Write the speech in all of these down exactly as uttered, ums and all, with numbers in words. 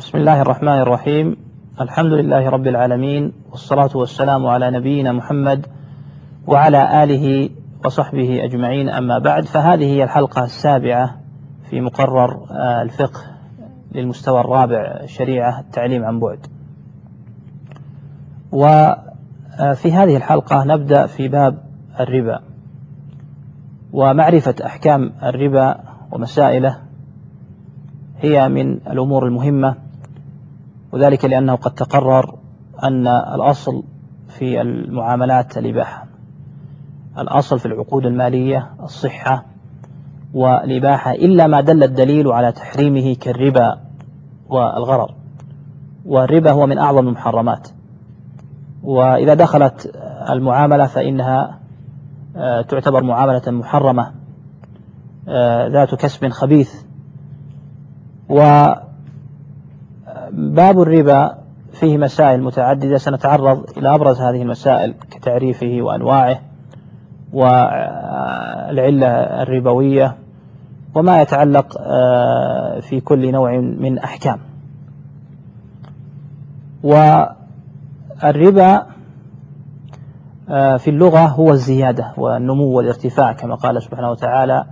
بسم الله الرحمن الرحيم. الحمد لله رب العالمين، والصلاة والسلام على نبينا محمد وعلى آله وصحبه أجمعين، أما بعد، فهذه هي الحلقة السابعة في مقرر الفقه للمستوى الرابع، شريعة التعليم عن بعد. وفي هذه الحلقة نبدأ في باب الربا ومعرفة أحكام الربا ومسائله، هي من الأمور المهمة، وذلك لأنه قد تقرر أن الأصل في المعاملات الإباحة، الأصل في العقود المالية الصحة والإباحة، إلا ما دل الدليل على تحريمه كالربا والغرر، والربا هو من أعظم المحرمات، وإذا دخلت المعاملة فإنها تعتبر معاملة محرمة ذات كسب خبيث. وباب الربا فيه مسائل متعددة، سنتعرض إلى أبرز هذه المسائل كتعريفه وأنواعه والعلة الربوية وما يتعلق في كل نوع من أحكام. والربا في اللغة هو الزيادة والنمو والارتفاع، كما قال سبحانه وتعالى: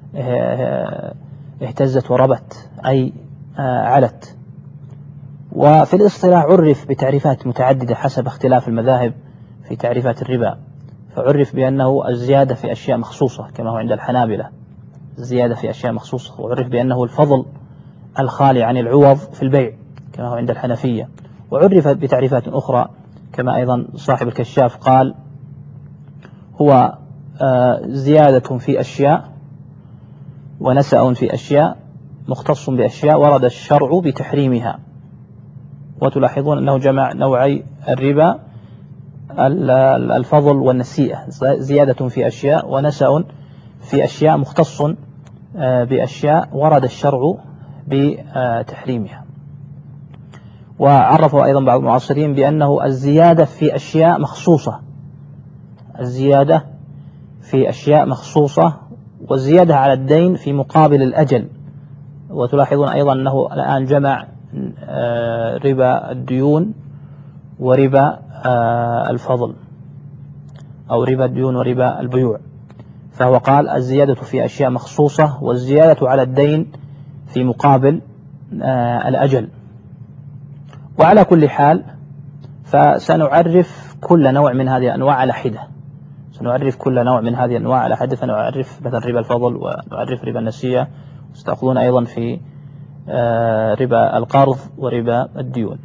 اهتزت وربت، أي علت. وفي الاصطلاح عرف بتعريفات متعددة حسب اختلاف المذاهب في تعريفات الربا، فعرف بأنه الزيادة في أشياء مخصوصة كما هو عند الحنابلة، الزيادة في أشياء مخصوصة، وعرف بأنه الفضل الخالي عن العوض في البيع كما هو عند الحنفية، وعرف بتعريفات أخرى كما أيضا صاحب الكشاف قال: هو زيادة في أشياء ونسأ في أشياء مختص بأشياء ورد الشرع بتحريمها. وتلاحظون أنه جمع نوعي الربا: الفضل والنسيئة، زيادة في أشياء ونسأ في أشياء مختص بأشياء ورد الشرع بتحريمها. وعرفوا أيضا بعض المعاصرين بأنه الزيادة في أشياء مخصوصة، الزيادة في أشياء مخصوصة، والزيادة على الدين في مقابل الأجل. وتلاحظون أيضا أنه الآن جمع ربا الديون وربا الفضل، أو ربا الديون وربا البيوع، فهو قال: الزيادة في أشياء مخصوصة والزيادة على الدين في مقابل الأجل. وعلى كل حال فسنعرف كل نوع من هذه الأنواع على حدة، سنعرف كل نوع من هذه الأنواع على حدة، فنعرف مثلا ربا الفضل ونعرف ربا النسيئة، وستأخذون أيضا في ربا القرض وربا الديون.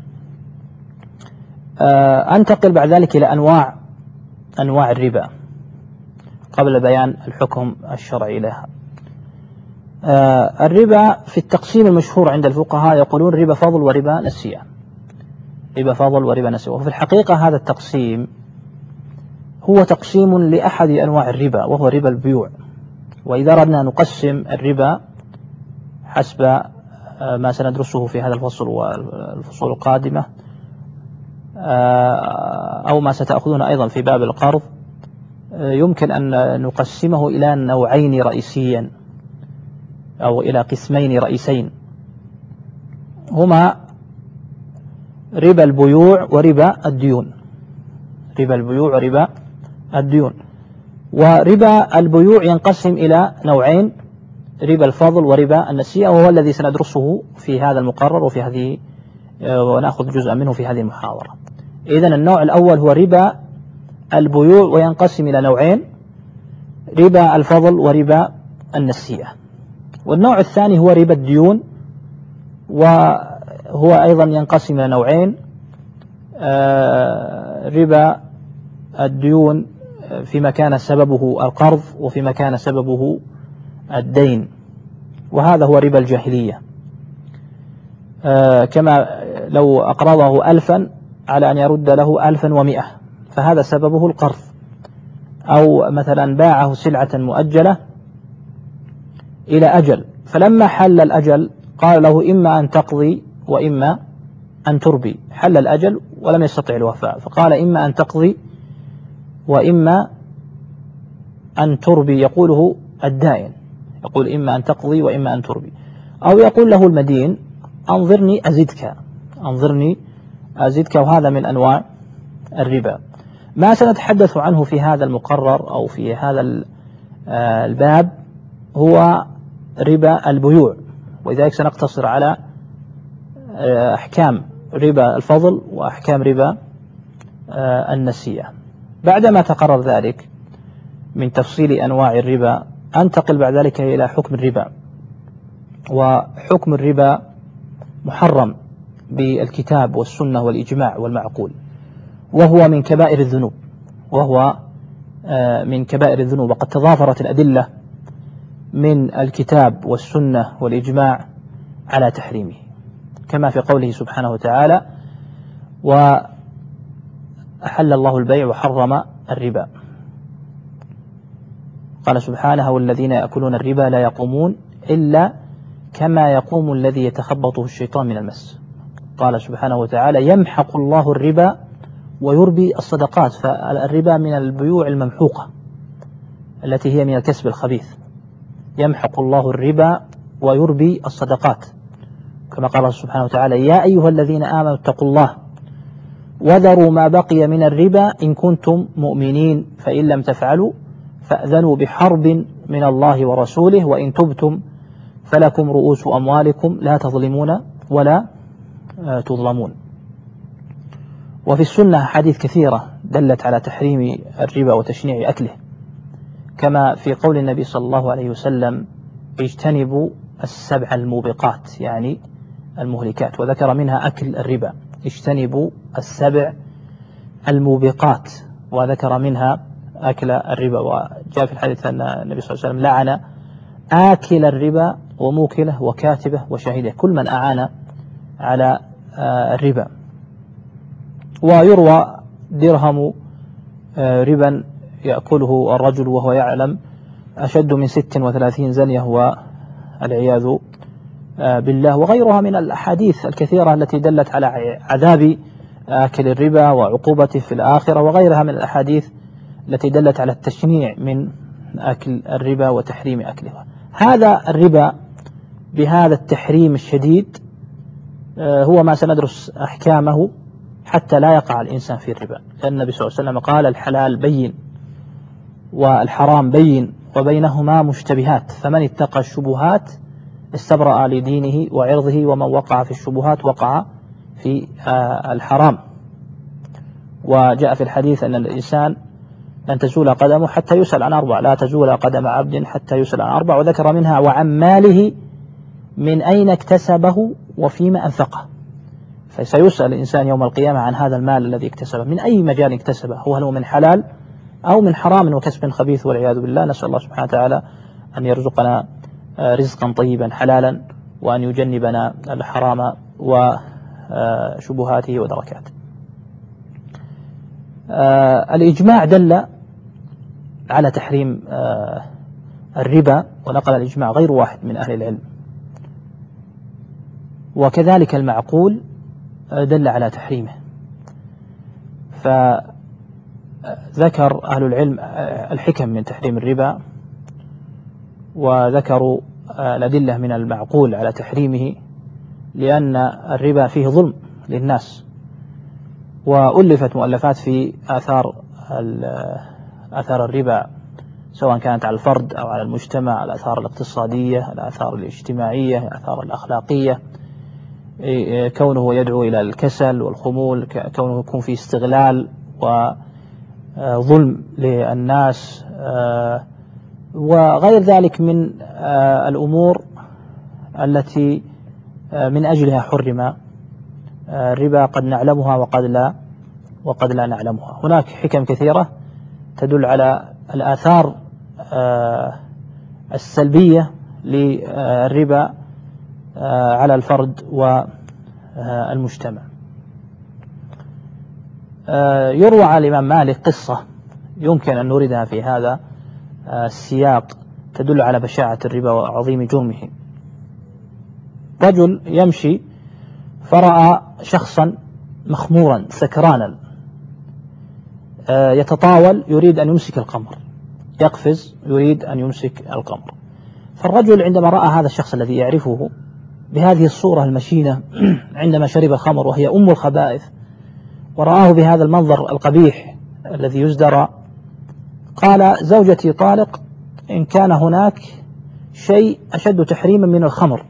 أنتقل بعد ذلك إلى أنواع أنواع الربا قبل بيان الحكم الشرعي لها. الربا في التقسيم المشهور عند الفقهاء يقولون ربا فضل وربا نسيئة، ربا فضل وربا نسيئة. وفي الحقيقة هذا التقسيم هو تقسيم لأحد أنواع الربا، وهو ربا البيوع. وإذا أردنا نقسم الربا حسب ما سندرسه في هذا الفصل والفصول القادمة، أو ما ستأخذون أيضا في باب القرض، يمكن أن نقسمه إلى نوعين رئيسيا، أو إلى قسمين رئيسين، هما ربا البيوع وربا الديون. ربا البيوع وربا الديون. وربا البيوع ينقسم إلى نوعين: ربا الفضل وربا النسيئة، وهو الذي سندرسه في هذا المقرر وفي هذه ونأخذ جزءا منه في هذه المحاضرة. إذن النوع الأول هو ربا البيوع، وينقسم إلى نوعين: ربا الفضل وربا النسيئة. والنوع الثاني هو ربا الديون، وهو أيضا ينقسم إلى نوعين: ربا الديون فيما كان سببه القرض وفيما كان سببه الدين، وهذا هو ربا الجاهلية، كما لو أقرضه ألفا على أن يرد له ألفا ومئة، فهذا سببه القرض. أو مثلا باعه سلعة مؤجلة إلى أجل، فلما حل الأجل قال له: إما أن تقضي وإما أن تربي. حل الأجل ولم يستطع الوفاء، فقال: إما أن تقضي وإما أن تربي. يقوله الدائن، يقول: إما أن تقضي وإما أن تربي. أو يقول له المدين: أنظرني أزدك، أنظرني أزدك، وهذا من أنواع الربا. ما سنتحدث عنه في هذا المقرر أو في هذا الباب هو ربا البيوع، ولذلك سنقتصر على أحكام ربا الفضل وأحكام ربا النسيئة. بعدما تقرر ذلك من تفصيل أنواع الربا، أنتقل بعد ذلك إلى حكم الربا. وحكم الربا محرم بالكتاب والسنة والإجماع والمعقول، وهو من كبائر الذنوب، وهو من كبائر الذنوب، وقد تضافرت الأدلة من الكتاب والسنة والإجماع على تحريمه، كما في قوله سبحانه وتعالى: وأحل الله البيع وحرم الربا. قال سبحانه: والذين يأكلون الربا لا يقومون إلا كما يقوم الذي يتخبطه الشيطان من المس. قال سبحانه وتعالى: يمحق الله الربا ويربي الصدقات. فالربا من البيوع الممحوقة التي هي من الكسب الخبيث. يمحق الله الربا ويربي الصدقات، كما قال سبحانه وتعالى: يا أيها الذين آمنوا اتقوا الله وذروا ما بقي من الربا إن كنتم مؤمنين فإن لم تفعلوا فأذنوا بحرب من الله ورسوله وإن تبتم فلكم رؤوس أموالكم لا تظلمون ولا تظلمون. وفي السنة حديث كثيرة دلت على تحريم الربا وتشنيع أكله، كما في قول النبي صلى الله عليه وسلم: اجتنبوا السبع الموبقات، يعني المهلكات، وذكر منها أكل الربا. اجتنبوا السبع الموبقات، وذكر منها أكل الربا. وجاء في الحديث أن النبي صلى الله عليه وسلم لعن آكل الربا وموكله وكاتبه وشهيده، كل من أعان على الربا. ويروى درهم ربا يأكله الرجل وهو يعلم أشد من ست وثلاثين زنية والعياذ بالله، وغيرها من الأحاديث الكثيرة التي دلت على عذاب آكل الربا وعقوبته في الآخرة، وغيرها من الأحاديث التي دلت على التشنيع من أكل الربا وتحريم أكله. هذا الربا بهذا التحريم الشديد هو ما سندرس أحكامه حتى لا يقع الإنسان في الربا، لأن النبي صلى الله عليه وسلم قال: الحلال بين والحرام بين وبينهما مشتبهات، فمن اتقى الشبهات استبرأ لدينه وعرضه، ومن وقع في الشبهات وقع في الحرام. وجاء في الحديث أن الإنسان لن تزول قدمه حتى يسأل عن أربع: لا تزول قدم عبد حتى يسأل عن أربع، وذكر منها: وعن ماله من أين اكتسبه وفيما أنفقه. فسيسأل الإنسان يوم القيامة عن هذا المال الذي اكتسبه، من أي مجال اكتسبه، هل هو من حلال أو من حرام وكسب خبيث والعياذ بالله. نسأل الله سبحانه وتعالى أن يرزقنا رزقا طيبا حلالا، وأن يجنبنا الحرام وشبهاته ودركاته. الإجماع دل على تحريم الربا، ونقل الإجماع غير واحد من أهل العلم، وكذلك المعقول دل على تحريمه. فذكر أهل العلم الحكم من تحريم الربا، وذكروا الأدلة من المعقول على تحريمه، لأن الربا فيه ظلم للناس. وألفت مؤلفات في آثار آثار الربا، سواء كانت على الفرد أو على المجتمع، الآثار الاقتصادية، الآثار الاجتماعية، الآثار الأخلاقية، كونه يدعو إلى الكسل والخمول، كونه يكون في استغلال وظلم للناس، وغير ذلك من الأمور التي من أجلها حرم الربا، قد نعلمها وقد لا وقد لا نعلمها. هناك حكم كثيرة تدل على الآثار السلبية للربا على الفرد والمجتمع. يروى عن الإمام مالك قصة يمكن أن نوردها في هذا السياق تدل على بشاعة الربا وعظيم جرمه. رجل يمشي فرأى شخصا مخمورا سكرانا يتطاول يريد أن يمسك القمر، يقفز يريد أن يمسك القمر. فالرجل عندما رأى هذا الشخص الذي يعرفه بهذه الصورة المشينة عندما شرب الخمر وهي أم الخبائث، ورآه بهذا المنظر القبيح الذي يزدرى، قال زوجتي طالق إن كان هناك شيء أشد تحريما من الخمر.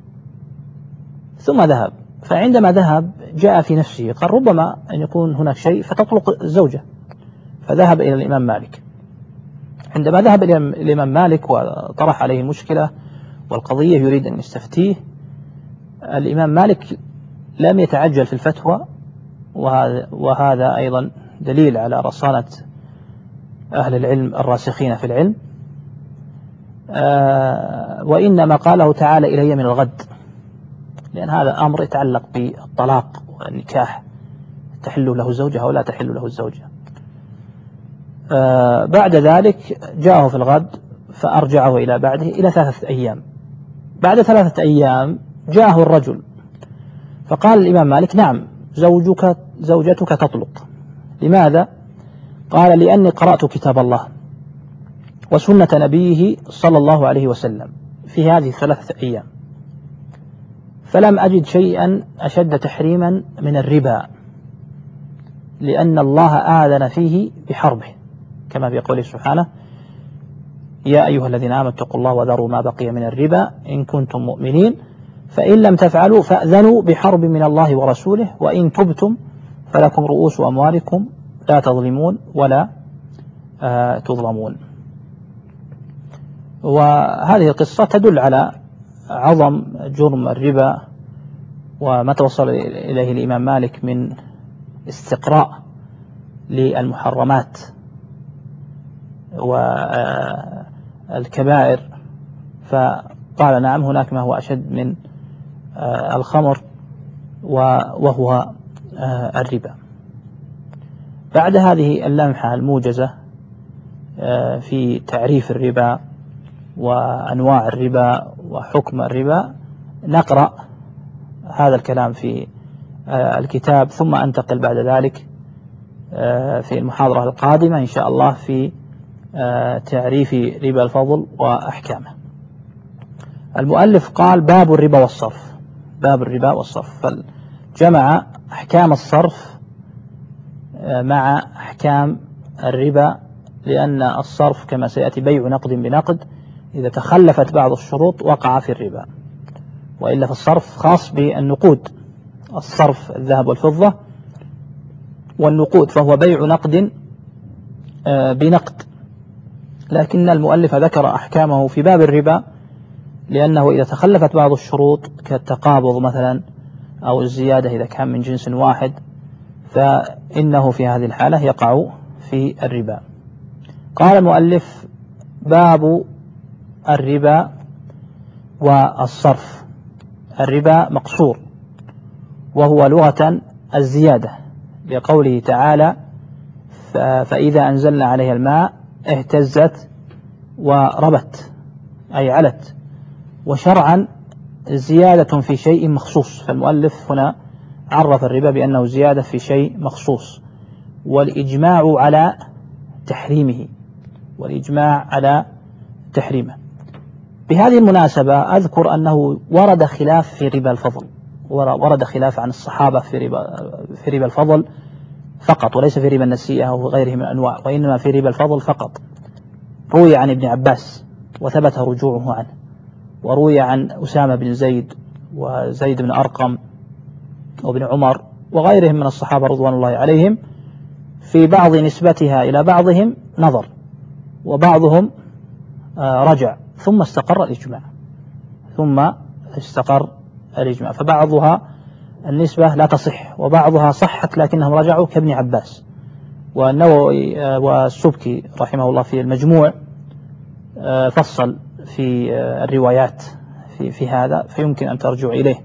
ثم ذهب، فعندما ذهب جاء في نفسه قال ربما أن يكون هناك شيء فتطلق الزوجة، فذهب إلى الإمام مالك. عندما ذهب إلى الإمام مالك وطرح عليه المشكلة والقضية يريد أن يستفتيه، الإمام مالك لم يتعجل في الفتوى، وهذا, وهذا أيضا دليل على رصانة أهل العلم الراسخين في العلم، آه وإنما قاله تعالى إلي من الغد، لأن هذا أمر يتعلق بالطلاق والنكاح، تحل له الزوجة أو لا تحل له الزوجة. آه بعد ذلك جاءه في الغد فأرجعه إلى بعده إلى ثلاثة أيام. بعد ثلاثة أيام جاءه الرجل فقال الإمام مالك نعم زوجك زوجتك تطلق. لماذا؟ قال لأني قرأت كتاب الله وسنة نبيه صلى الله عليه وسلم في هذه الثلاثة أيام، فلم أجد شيئا أشد تحريما من الربا، لأن الله آذن فيه بحربه، كما في قوله سبحانه يا أيها الذين آمنوا اتقوا الله وذروا ما بقي من الربا إن كنتم مؤمنين فإن لم تفعلوا فأذنوا بحرب من الله ورسوله وإن تبتم فلكم رؤوس أموالكم لا تظلمون ولا آه تظلمون. وهذه القصة تدل على عظم جرم الربا وما توصل إليه الإمام مالك من استقراء للمحرمات والكبائر، فقال نعم هناك ما هو أشد من الخمر وهو الربا. بعد هذه اللمحة الموجزة في تعريف الربا وأنواع الربا وحكم الربا، نقرأ هذا الكلام في الكتاب، ثم أنتقل بعد ذلك في المحاضرة القادمة إن شاء الله في تعريف ربا الفضل وأحكامه. المؤلف قال باب الربا والصرف. باب الربا والصرف، فجمع أحكام الصرف مع أحكام الربا، لأن الصرف كما سيأتي بيع نقد بنقد، إذا تخلفت بعض الشروط وقع في الربا، وإلا في الصرف خاص بالنقود، الصرف الذهب والفضة والنقود فهو بيع نقد بنقد، لكن المؤلف ذكر أحكامه في باب الربا لأنه إذا تخلفت بعض الشروط كالتقابض مثلا أو الزيادة إذا كان من جنس واحد فإنه في هذه الحالة يقع في الربا. قال المؤلف باب الربا والصرف. الربا مقصور وهو لغة الزيادة، لقوله تعالى فإذا أنزلنا عليها الماء اهتزت وربت أي علت، وشرعا زيادة في شيء مخصوص، فالمؤلف هنا عرف الربا بأنه زيادة في شيء مخصوص، والإجماع على تحريمه والإجماع على تحريمه. بهذه المناسبة أذكر أنه ورد خلاف في ربا الفضل، ورد خلاف عن الصحابة في ربا, في ربا الفضل فقط، وليس في ربا النسيئة أو غيره من الأنواع، وإنما في ربا الفضل فقط. روي عن ابن عباس وثبت رجوعه عنه، وروي عن أسامة بن زيد وزيد بن أرقم وابن عمر وغيرهم من الصحابة رضوان الله عليهم، في بعض نسبتها إلى بعضهم نظر، وبعضهم رجع ثم استقر الإجماع ثم استقر الإجماع فبعضها النسبة لا تصح وبعضها صحت لكنهم رجعوا كابن عباس. والنووي والسبكي رحمه الله في المجموع فصل في الروايات في, في هذا، فيمكن أن ترجع إليه.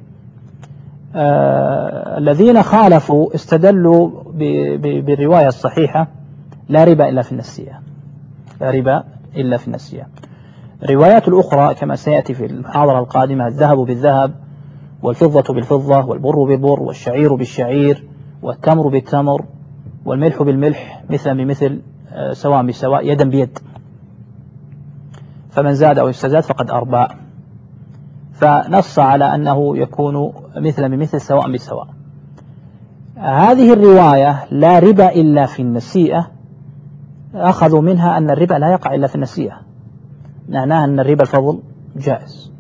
الذين خالفوا استدلوا بالرواية الصحيحة لا ربا إلا في النسيئة، لا ربا إلا في النسيئة. الروايات الأخرى كما سيأتي في المحاضرة القادمة الذهب بالذهب والفضة بالفضة والبر بالبر والشعير بالشعير والتمر بالتمر والملح بالملح مثلا بمثل سواء بسواء يدا بيد، فمن زاد أو استزاد فقد أربى. فنص على أنه يكون مثل بمثل سواء بسواء. هذه الرواية لا ربا إلا في النسيئة أخذوا منها أن الربا لا يقع إلا في النسيئة، معناها أن الربا الفضل جائز.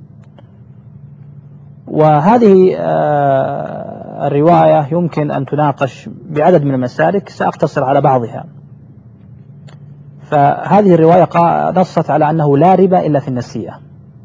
وهذه الرواية يمكن أن تناقش بعدد من المسالك، سأقتصر على بعضها. فهذه الرواية نصت على أنه لا ربا إلا في النسيئة،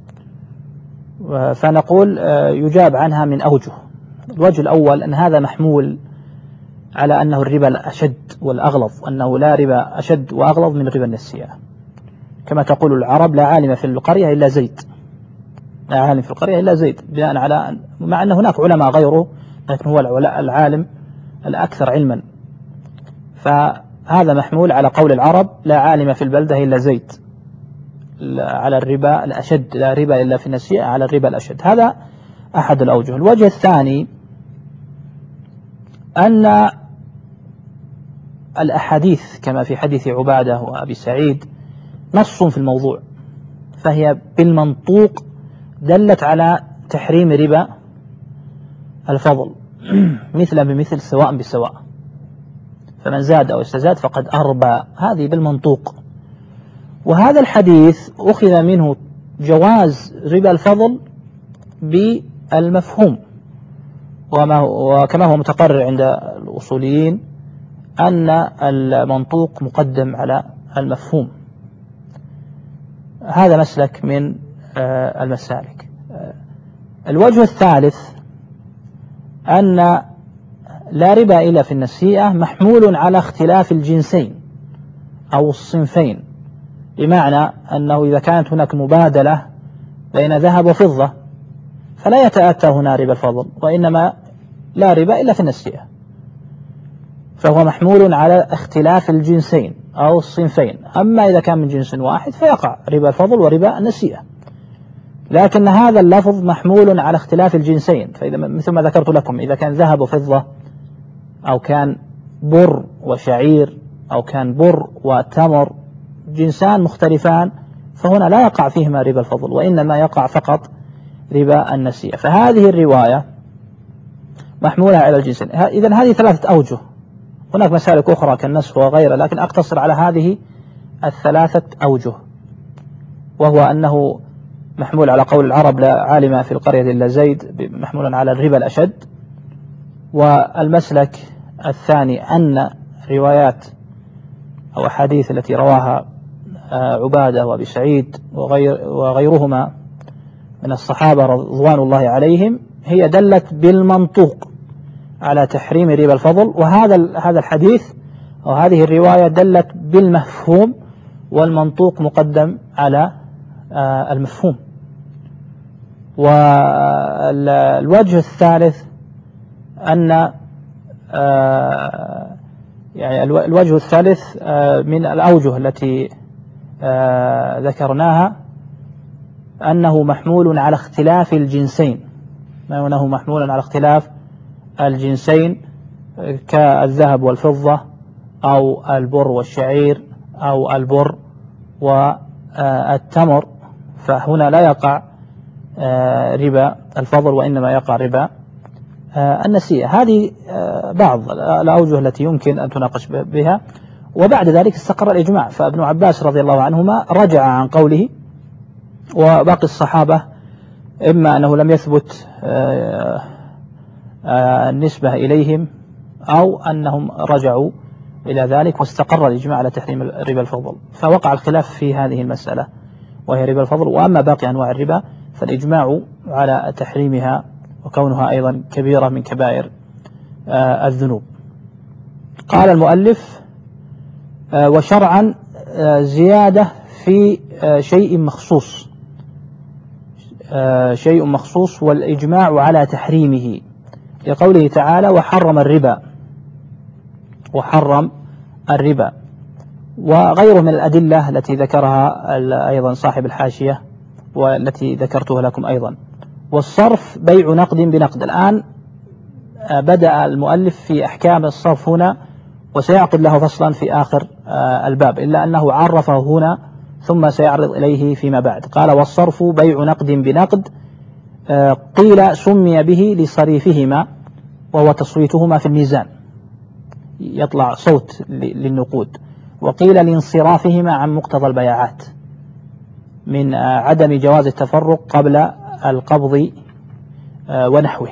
فنقول يجاب عنها من أوجه. الوجه الأول أن هذا محمول على أنه الربا الأشد والأغلظ، أنه لا ربا أشد وأغلظ من ربا النسيئة، كما تقول العرب لا عالم في القرية إلا زيد، لا عالم في القرية إلا زيد، بناء على مع أن هناك علماء غيره لكن هو العالم الأكثر علما. فهذا محمول على قول العرب لا عالم في البلدة إلا زيد، على الربا الأشد، لا ربا إلا في النسيئة على الربا الأشد. هذا أحد الأوجه. الوجه الثاني أن الأحاديث كما في حديث عبادة وأبي سعيد نص في الموضوع، فهي بالمنطوق دلت على تحريم ربا الفضل مثل بمثل سواء بسواء، فمن زاد أو استزاد فقد أربى، هذه بالمنطوق. وهذا الحديث أخذ منه جواز ربا الفضل بالمفهوم، وما وكما هو متقرر عند الأصوليين أن المنطوق مقدم على المفهوم. هذا مسلك من المسالك. الوجه الثالث أن لا ربا إلا في النسيئة محمول على اختلاف الجنسين أو الصنفين، بمعنى أنه إذا كانت هناك مبادلة بين ذهب وفضة فلا يتأتى هنا ربا الفضل، وإنما لا ربا إلا في النسيئة، فهو محمول على اختلاف الجنسين أو الصنفين. أما إذا كان من جنس واحد فيقع ربا الفضل وربا النسيئة، لكن هذا اللفظ محمول على اختلاف الجنسين. فإذا مثل ما ذكرت لكم إذا كان ذهب وفضة أو كان بر وشعير أو كان بر وتمر جنسان مختلفان فهنا لا يقع فيهما ربا الفضل، وإنما يقع فقط ربا النسيئة. فهذه الرواية محمولة على الجنسين. إذن هذه ثلاثة أوجه. هناك مسالك أخرى كالنسخ وغيرها، لكن أقتصر على هذه الثلاثة أوجه، وهو أنه محمول على قول العرب لا عالم في القرية إلا زيد، محمول على الربا الأشد. والمسلك الثاني أن روايات أو أحاديث التي رواها عبادة وأبي سعيد وغير وغيرهما من الصحابة رضوان الله عليهم هي دلت بالمنطوق على تحريم ربا الفضل، وهذا هذا الحديث أو هذه الرواية دلت بالمفهوم، والمنطوق مقدم على المفهوم. والوجه الثالث أن يعني الوجه الثالث من الأوجه التي ذكرناها أنه محمول على اختلاف الجنسين، أنه محمول على اختلاف الجنسين كالذهب والفضة أو البر والشعير أو البر والتمر، فهنا لا يقع ربا الفضل وإنما يقع ربا النسيئة. هذه بعض الأوجه التي يمكن أن تناقش بها. وبعد ذلك استقر الإجماع، فابن عباس رضي الله عنهما رجع عن قوله، وباقي الصحابة إما أنه لم يثبت النسبة إليهم أو أنهم رجعوا إلى ذلك، واستقر الإجماع على تحريم ربا الفضل. فوقع الخلاف في هذه المسألة وهي ربا الفضل. وأما باقي أنواع الربا فالإجماع على تحريمها وكونها أيضا كبيرة من كبائر الذنوب. قال المؤلف: وشرعا زيادة في شيء مخصوص، شيء مخصوص والإجماع على تحريمه، لقوله تعالى: وحرم الربا، وحرم الربا. وغيره من الأدلة التي ذكرها أيضا صاحب الحاشية والتي ذكرتها لكم أيضا. والصرف بيع نقد بنقد. الآن بدأ المؤلف في أحكام الصرف هنا، وسيعقد له فصلا في آخر الباب، إلا أنه عرفه هنا ثم سيعرض إليه فيما بعد. قال: والصرف بيع نقد بنقد قيل سمي به لصريفهما وهو تصويتهما في الميزان، يطلع صوت للنقود، وقيل لانصرافهما عن مقتضى البيعات من عدم جواز التفرق قبل القبض ونحوه.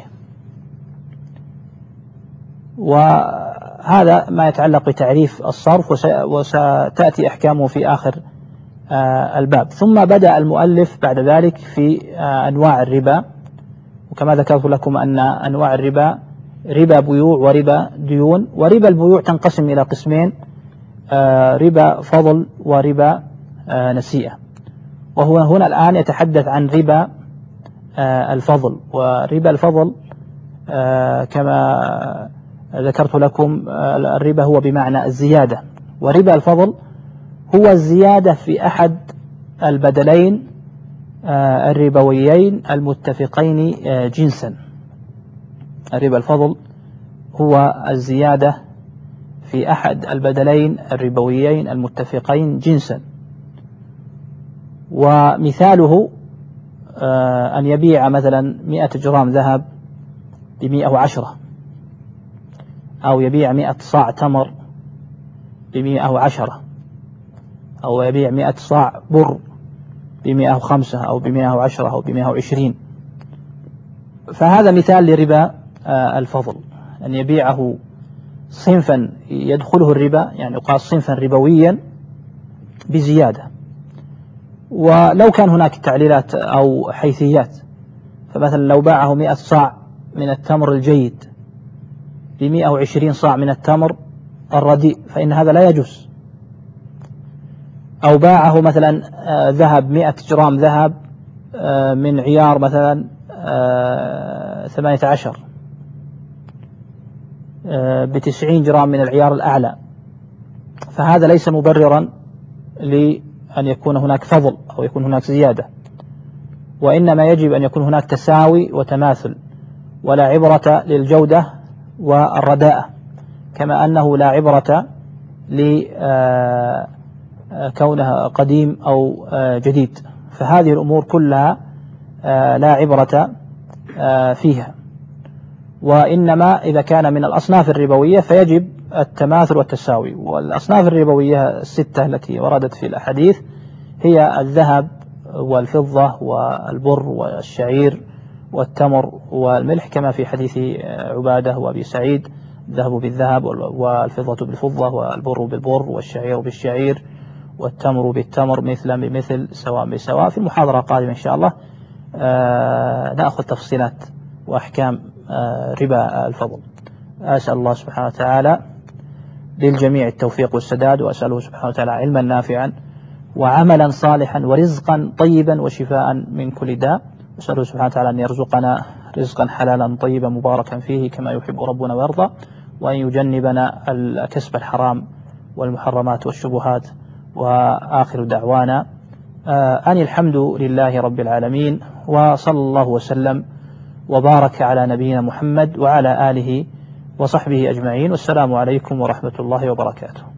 وهذا ما يتعلق بتعريف الصرف، وستأتي أحكامه في آخر الباب. ثم بدأ المؤلف بعد ذلك في أنواع الربا، وكما ذكرت لكم أن أنواع الربا ربا بيوع وربا ديون. وربا البيوع تنقسم إلى قسمين، ربا فضل وربا نسيئة. وهو هنا الآن يتحدث عن ربا الفضل. وربا الفضل كما ذكرت لكم الربا هو بمعنى الزيادة، وربا الفضل هو الزيادة في أحد البدلين الربويين المتفقين جنسا. ربا الفضل هو الزيادة في أحد البدلين الربويين المتفقين جنسا. ومثاله أن يبيع مثلا مئة جرام ذهب بمئة وعشرة، أو يبيع مئة صاع تمر بمئة وعشرة، أو يبيع مئة صاع بر بمئة وخمسة أو بمئة وعشرة أو بمئة وعشرين. فهذا مثال لربا الفضل، أن يبيعه صنفا يدخله الربا، يعني يقال صنفا ربويا بزيادة. ولو كان هناك تعليلات أو حيثيات، فمثلا لو باعه مئة صاع من التمر الجيد بمئة وعشرين صاع من التمر الرديء فإن هذا لا يجوز. أو باعه مثلا ذهب مئة جرام ذهب من عيار مثلا ثمانية عشر بتسعين جرام من العيار الأعلى، فهذا ليس مبررا لأن يكون هناك فضل أو يكون هناك زيادة، وإنما يجب أن يكون هناك تساوي وتماثل، ولا عبرة للجودة والرداءة، كما أنه لا عبرة لكونها قديم أو جديد. فهذه الأمور كلها لا عبرة فيها، وإنما إذا كان من الأصناف الربوية فيجب التماثل والتساوي. والأصناف الربوية الستة التي وردت في الأحاديث هي الذهب والفضة والبر والشعير والتمر والملح، كما في حديث عبادة وأبي سعيد: الذهب بالذهب والفضة بالفضة والبر بالبر والشعير بالشعير والتمر بالتمر مثلا بمثل سواء بسواء. في المحاضرة القادمة إن شاء الله نأخذ تفصيلات وأحكام ربا الفضل. أسأل الله سبحانه وتعالى للجميع التوفيق والسداد، وأسأله سبحانه وتعالى علما نافعا وعملا صالحا ورزقا طيبا وشفاء من كل داء. أسأله سبحانه وتعالى أن يرزقنا رزقا حلالا طيبا مباركا فيه كما يحب ربنا ويرضى، وأن يجنبنا الكسب الحرام والمحرمات والشبهات. وآخر دعوانا أن الحمد لله رب العالمين، وصلى الله وسلم وبارك على نبينا محمد وعلى آله وصحبه أجمعين، والسلام عليكم ورحمة الله وبركاته.